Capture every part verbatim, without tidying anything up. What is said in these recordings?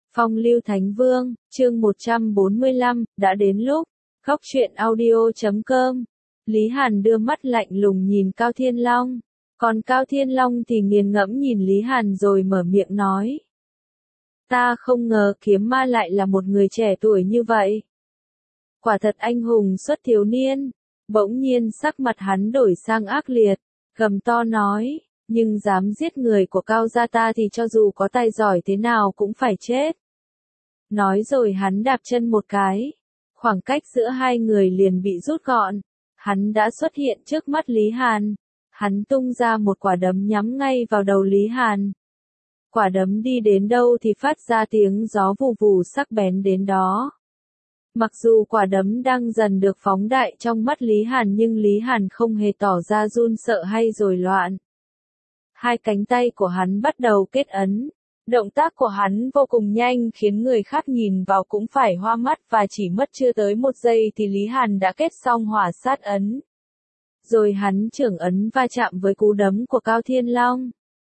Phong Lưu Thánh Vương, chương một trăm bốn mươi lăm, đã đến lúc. Góc truyện audio chấm com. Lý Hàn đưa mắt lạnh lùng nhìn Cao Thiên Long. Còn Cao Thiên Long thì nghiền ngẫm nhìn Lý Hàn rồi mở miệng nói. Ta không ngờ kiếm ma lại là một người trẻ tuổi như vậy. Quả thật anh hùng xuất thiếu niên. Bỗng nhiên sắc mặt hắn đổi sang ác liệt, gầm to nói. Nhưng dám giết người của Cao gia ta thì cho dù có tài giỏi thế nào cũng phải chết. Nói rồi hắn đạp chân một cái. Khoảng cách giữa hai người liền bị rút gọn. Hắn đã xuất hiện trước mắt Lý Hàn. Hắn tung ra một quả đấm nhắm ngay vào đầu Lý Hàn. Quả đấm đi đến đâu thì phát ra tiếng gió vù vù sắc bén đến đó. Mặc dù quả đấm đang dần được phóng đại trong mắt Lý Hàn nhưng Lý Hàn không hề tỏ ra run sợ hay rối loạn. Hai cánh tay của hắn bắt đầu kết ấn. Động tác của hắn vô cùng nhanh khiến người khác nhìn vào cũng phải hoa mắt và chỉ mất chưa tới một giây thì Lý Hàn đã kết xong hỏa sát ấn. Rồi hắn trưởng ấn va chạm với cú đấm của Cao Thiên Long.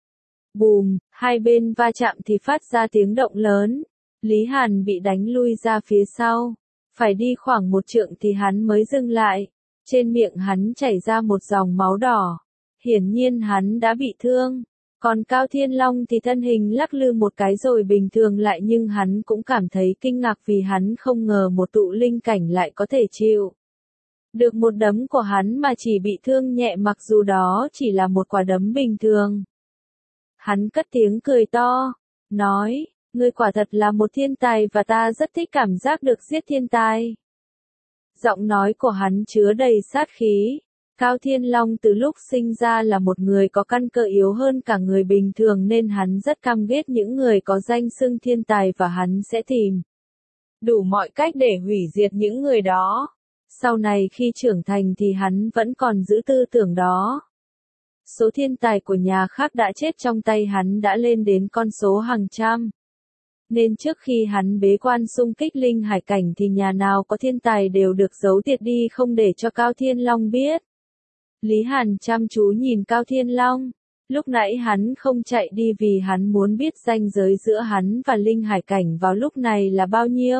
Bùm, hai bên va chạm thì phát ra tiếng động lớn. Lý Hàn bị đánh lui ra phía sau. Phải đi khoảng một trượng thì hắn mới dừng lại. Trên miệng hắn chảy ra một dòng máu đỏ. Hiển nhiên hắn đã bị thương. Còn Cao Thiên Long thì thân hình lắc lư một cái rồi bình thường lại nhưng hắn cũng cảm thấy kinh ngạc vì hắn không ngờ một tụ linh cảnh lại có thể chịu được một đấm của hắn mà chỉ bị thương nhẹ mặc dù đó chỉ là một quả đấm bình thường. Hắn cất tiếng cười to, nói, ngươi quả thật là một thiên tài và ta rất thích cảm giác được giết thiên tài. Giọng nói của hắn chứa đầy sát khí. Cao Thiên Long từ lúc sinh ra là một người có căn cơ yếu hơn cả người bình thường nên hắn rất căm ghét những người có danh xưng thiên tài và hắn sẽ tìm đủ mọi cách để hủy diệt những người đó. Sau này khi trưởng thành thì hắn vẫn còn giữ tư tưởng đó. Số thiên tài của nhà khác đã chết trong tay hắn đã lên đến con số hàng trăm. Nên trước khi hắn bế quan xung kích linh hải cảnh thì nhà nào có thiên tài đều được giấu tiệt đi không để cho Cao Thiên Long biết. Lý Hàn chăm chú nhìn Cao Thiên Long. Lúc nãy hắn không chạy đi vì hắn muốn biết ranh giới giữa hắn và linh hải cảnh vào lúc này là bao nhiêu.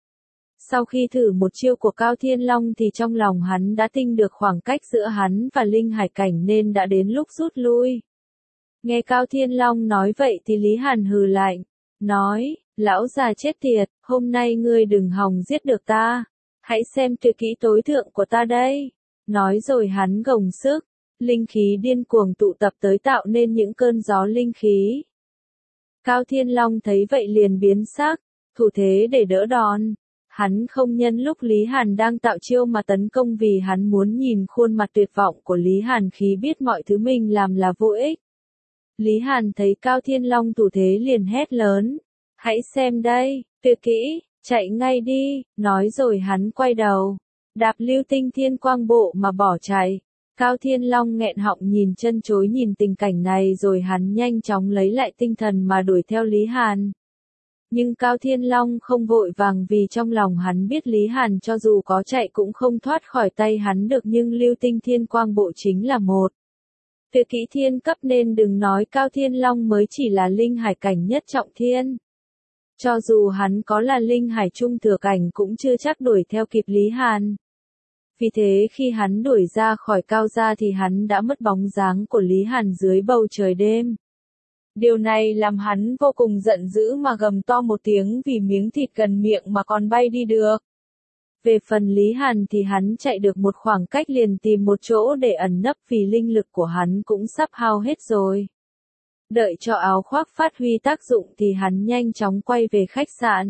Sau khi thử một chiêu của Cao Thiên Long thì trong lòng hắn đã tinh được khoảng cách giữa hắn và linh hải cảnh nên đã đến lúc rút lui. Nghe Cao Thiên Long nói vậy thì Lý Hàn hừ lạnh, nói, lão già chết tiệt, hôm nay ngươi đừng hòng giết được ta. Hãy xem tuyệt kỹ tối thượng của ta đây. Nói rồi hắn gồng sức, linh khí điên cuồng tụ tập tới tạo nên những cơn gió linh khí. Cao Thiên Long thấy vậy liền biến sắc, thủ thế để đỡ đòn. Hắn không nhân lúc Lý Hàn đang tạo chiêu mà tấn công vì hắn muốn nhìn khuôn mặt tuyệt vọng của Lý Hàn khi biết mọi thứ mình làm là vô ích. Lý Hàn thấy Cao Thiên Long thủ thế liền hét lớn, hãy xem đây, tuyệt kỹ, chạy ngay đi, nói rồi hắn quay đầu. Đạp lưu tinh thiên quang bộ mà bỏ chạy. Cao Thiên Long nghẹn họng nhìn chân chối nhìn tình cảnh này rồi hắn nhanh chóng lấy lại tinh thần mà đuổi theo Lý Hàn. Nhưng Cao Thiên Long không vội vàng vì trong lòng hắn biết Lý Hàn cho dù có chạy cũng không thoát khỏi tay hắn được nhưng lưu tinh thiên quang bộ chính là một tuyệt kỹ thiên cấp nên đừng nói Cao Thiên Long mới chỉ là linh hải cảnh nhất trọng thiên. Cho dù hắn có là linh hải trung thừa cảnh cũng chưa chắc đuổi theo kịp Lý Hàn. Vì thế khi hắn đuổi ra khỏi Cao gia thì hắn đã mất bóng dáng của Lý Hàn dưới bầu trời đêm. Điều này làm hắn vô cùng giận dữ mà gầm to một tiếng vì miếng thịt gần miệng mà còn bay đi được. Về phần Lý Hàn thì hắn chạy được một khoảng cách liền tìm một chỗ để ẩn nấp vì linh lực của hắn cũng sắp hao hết rồi. Đợi cho áo khoác phát huy tác dụng thì hắn nhanh chóng quay về khách sạn.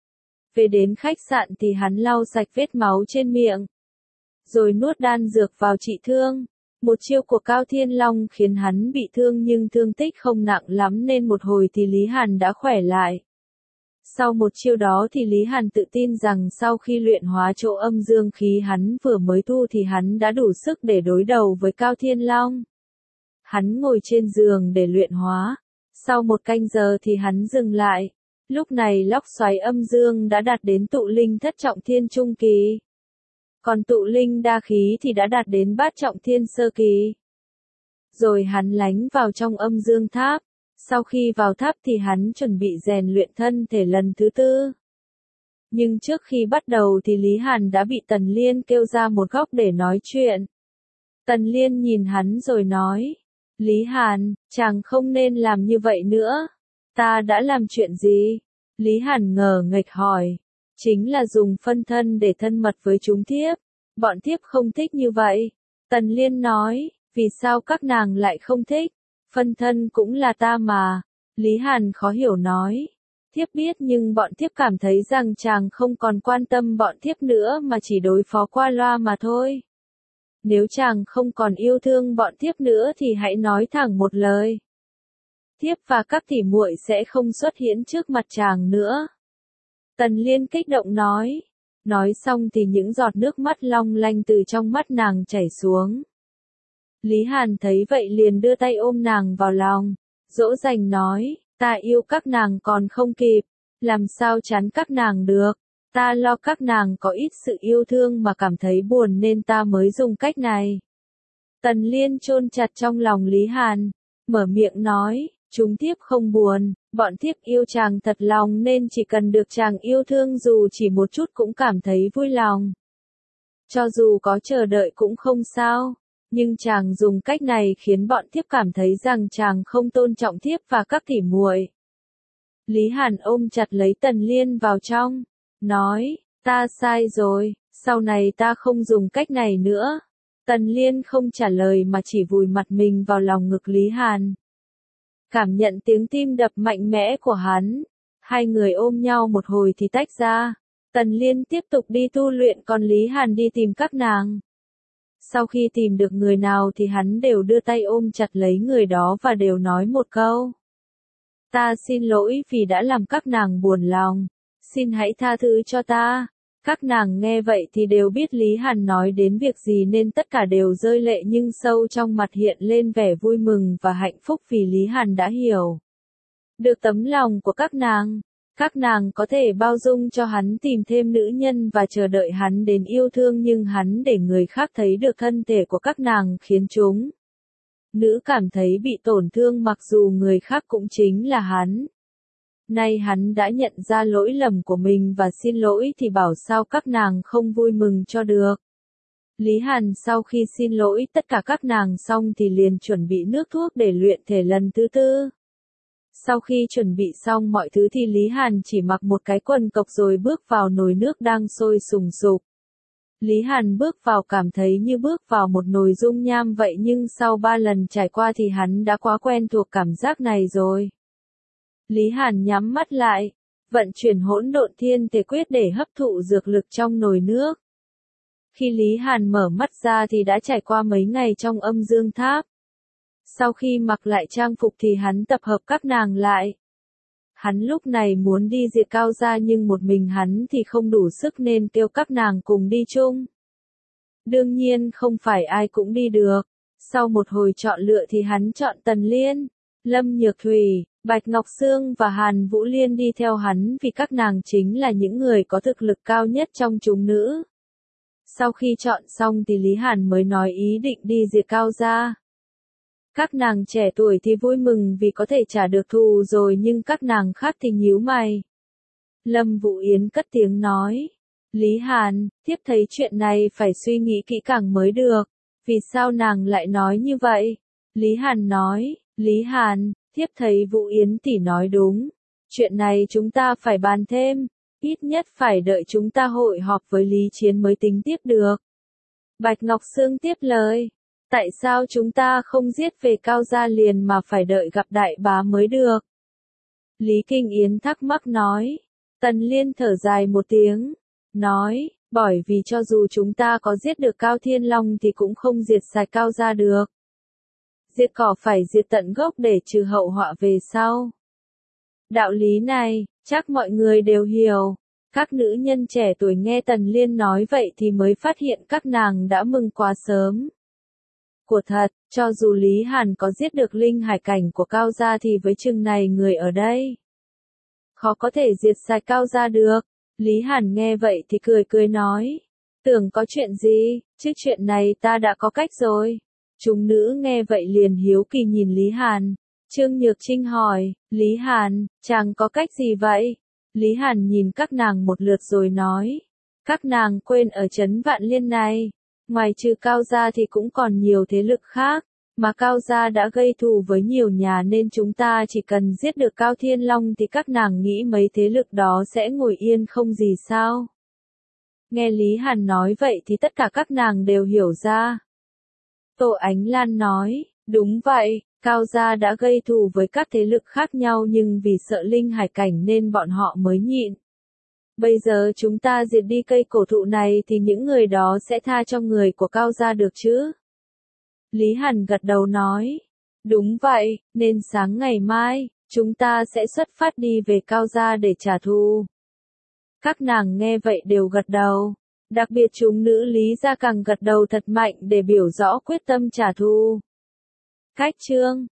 Về đến khách sạn thì hắn lau sạch vết máu trên miệng. Rồi nuốt đan dược vào trị thương. Một chiêu của Cao Thiên Long khiến hắn bị thương nhưng thương tích không nặng lắm nên một hồi thì Lý Hàn đã khỏe lại. Sau một chiêu đó thì Lý Hàn tự tin rằng sau khi luyện hóa chỗ âm dương khí hắn vừa mới thu thì hắn đã đủ sức để đối đầu với Cao Thiên Long. Hắn ngồi trên giường để luyện hóa. Sau một canh giờ thì hắn dừng lại. Lúc này lốc xoáy âm dương đã đạt đến tụ linh thất trọng thiên trung kỳ. Còn tụ linh đa khí thì đã đạt đến bát trọng thiên sơ kỳ. Rồi hắn lánh vào trong âm dương tháp. Sau khi vào tháp thì hắn chuẩn bị rèn luyện thân thể lần thứ tư. Nhưng trước khi bắt đầu thì Lý Hàn đã bị Tần Liên kêu ra một góc để nói chuyện. Tần Liên nhìn hắn rồi nói, Lý Hàn, chàng không nên làm như vậy nữa. Ta đã làm chuyện gì? Lý Hàn ngờ nghệch hỏi. Chính là dùng phân thân để thân mật với chúng thiếp. Bọn thiếp không thích như vậy. Tần Liên nói, vì sao các nàng lại không thích? Phân thân cũng là ta mà. Lý Hàn khó hiểu nói. Thiếp biết nhưng bọn thiếp cảm thấy rằng chàng không còn quan tâm bọn thiếp nữa mà chỉ đối phó qua loa mà thôi. Nếu chàng không còn yêu thương bọn thiếp nữa thì hãy nói thẳng một lời. Thiếp và các tỷ muội sẽ không xuất hiện trước mặt chàng nữa. Tần Liên kích động nói. Nói xong thì những giọt nước mắt long lanh từ trong mắt nàng chảy xuống. Lý Hàn thấy vậy liền đưa tay ôm nàng vào lòng, dỗ dành nói, ta yêu các nàng còn không kịp, làm sao chán các nàng được, ta lo các nàng có ít sự yêu thương mà cảm thấy buồn nên ta mới dùng cách này. Tần Liên chôn chặt trong lòng Lý Hàn, mở miệng nói, chúng thiếp không buồn, bọn thiếp yêu chàng thật lòng nên chỉ cần được chàng yêu thương dù chỉ một chút cũng cảm thấy vui lòng. Cho dù có chờ đợi cũng không sao. Nhưng chàng dùng cách này khiến bọn thiếp cảm thấy rằng chàng không tôn trọng thiếp và các tỷ muội. Lý Hàn ôm chặt lấy Tần Liên vào trong, nói, ta sai rồi, sau này ta không dùng cách này nữa. Tần Liên không trả lời mà chỉ vùi mặt mình vào lòng ngực Lý Hàn. Cảm nhận tiếng tim đập mạnh mẽ của hắn, hai người ôm nhau một hồi thì tách ra. Tần Liên tiếp tục đi tu luyện còn Lý Hàn đi tìm các nàng. Sau khi tìm được người nào thì hắn đều đưa tay ôm chặt lấy người đó và đều nói một câu. Ta xin lỗi vì đã làm các nàng buồn lòng. Xin hãy tha thứ cho ta. Các nàng nghe vậy thì đều biết Lý Hàn nói đến việc gì nên tất cả đều rơi lệ nhưng sâu trong mặt hiện lên vẻ vui mừng và hạnh phúc vì Lý Hàn đã hiểu được tấm lòng của các nàng. Các nàng có thể bao dung cho hắn tìm thêm nữ nhân và chờ đợi hắn đến yêu thương nhưng hắn để người khác thấy được thân thể của các nàng khiến chúng nữ cảm thấy bị tổn thương mặc dù người khác cũng chính là hắn. Nay hắn đã nhận ra lỗi lầm của mình và xin lỗi thì bảo sao các nàng không vui mừng cho được. Lý Hàn sau khi xin lỗi tất cả các nàng xong thì liền chuẩn bị nước thuốc để luyện thể lần thứ tư. Sau khi chuẩn bị xong mọi thứ thì Lý Hàn chỉ mặc một cái quần cộc rồi bước vào nồi nước đang sôi sùng sục. Lý Hàn bước vào cảm thấy như bước vào một nồi dung nham vậy nhưng sau ba lần trải qua thì hắn đã quá quen thuộc cảm giác này rồi. Lý Hàn nhắm mắt lại, vận chuyển hỗn độn thiên thể quyết để hấp thụ dược lực trong nồi nước. Khi Lý Hàn mở mắt ra thì đã trải qua mấy ngày trong âm dương tháp. Sau khi mặc lại trang phục thì hắn tập hợp các nàng lại. Hắn lúc này muốn đi diệt Cao gia nhưng một mình hắn thì không đủ sức nên kêu các nàng cùng đi chung. Đương nhiên không phải ai cũng đi được. Sau một hồi chọn lựa thì hắn chọn Tần Liên, Lâm Nhược Thủy, Bạch Ngọc Sương và Hàn Vũ Liên đi theo hắn vì các nàng chính là những người có thực lực cao nhất trong chúng nữ. Sau khi chọn xong thì Lý Hàn mới nói ý định đi diệt Cao gia. Các nàng trẻ tuổi thì vui mừng vì có thể trả được thù rồi nhưng các nàng khác thì nhíu mày. Lâm Vũ Yến cất tiếng nói. Lý Hàn, thiếp thấy chuyện này phải suy nghĩ kỹ càng mới được. Vì sao nàng lại nói như vậy? Lý Hàn nói. Lý Hàn, thiếp thấy Vũ Yến tỷ nói đúng. Chuyện này chúng ta phải bàn thêm. Ít nhất phải đợi chúng ta hội họp với Lý Chiến mới tính tiếp được. Bạch Ngọc Sương tiếp lời. Tại sao chúng ta không giết về Cao gia liền mà phải đợi gặp đại bá mới được? Lý Kinh Yến thắc mắc nói. Tần Liên thở dài một tiếng. Nói, bởi vì cho dù chúng ta có giết được Cao Thiên Long thì cũng không diệt sạch Cao gia được. Diệt cỏ phải diệt tận gốc để trừ hậu họa về sau. Đạo lý này, chắc mọi người đều hiểu. Các nữ nhân trẻ tuổi nghe Tần Liên nói vậy thì mới phát hiện các nàng đã mừng quá sớm. Của thật, cho dù Lý Hàn có giết được linh hải cảnh của Cao gia thì với chừng này người ở đây khó có thể diệt sạch Cao gia được. Lý Hàn nghe vậy thì cười cười nói. Tưởng có chuyện gì, chứ chuyện này ta đã có cách rồi. Chúng nữ nghe vậy liền hiếu kỳ nhìn Lý Hàn. Trương Nhược Trinh hỏi, Lý Hàn, chàng có cách gì vậy? Lý Hàn nhìn các nàng một lượt rồi nói, các nàng quên ở trấn Vạn Liên này, ngoài trừ Cao gia thì cũng còn nhiều thế lực khác, mà Cao gia đã gây thù với nhiều nhà nên chúng ta chỉ cần giết được Cao Thiên Long thì các nàng nghĩ mấy thế lực đó sẽ ngồi yên không gì sao? Nghe Lý Hàn nói vậy thì tất cả các nàng đều hiểu ra. Tô Ánh Lan nói, đúng vậy, Cao gia đã gây thù với các thế lực khác nhau nhưng vì sợ linh hải cảnh nên bọn họ mới nhịn. Bây giờ chúng ta diệt đi cây cổ thụ này thì những người đó sẽ tha cho người của Cao gia được chứ? Lý Hàn gật đầu nói, đúng vậy, nên sáng ngày mai, chúng ta sẽ xuất phát đi về Cao gia để trả thù. Các nàng nghe vậy đều gật đầu, đặc biệt chúng nữ Lý gia càng gật đầu thật mạnh để biểu rõ quyết tâm trả thù. Cách chương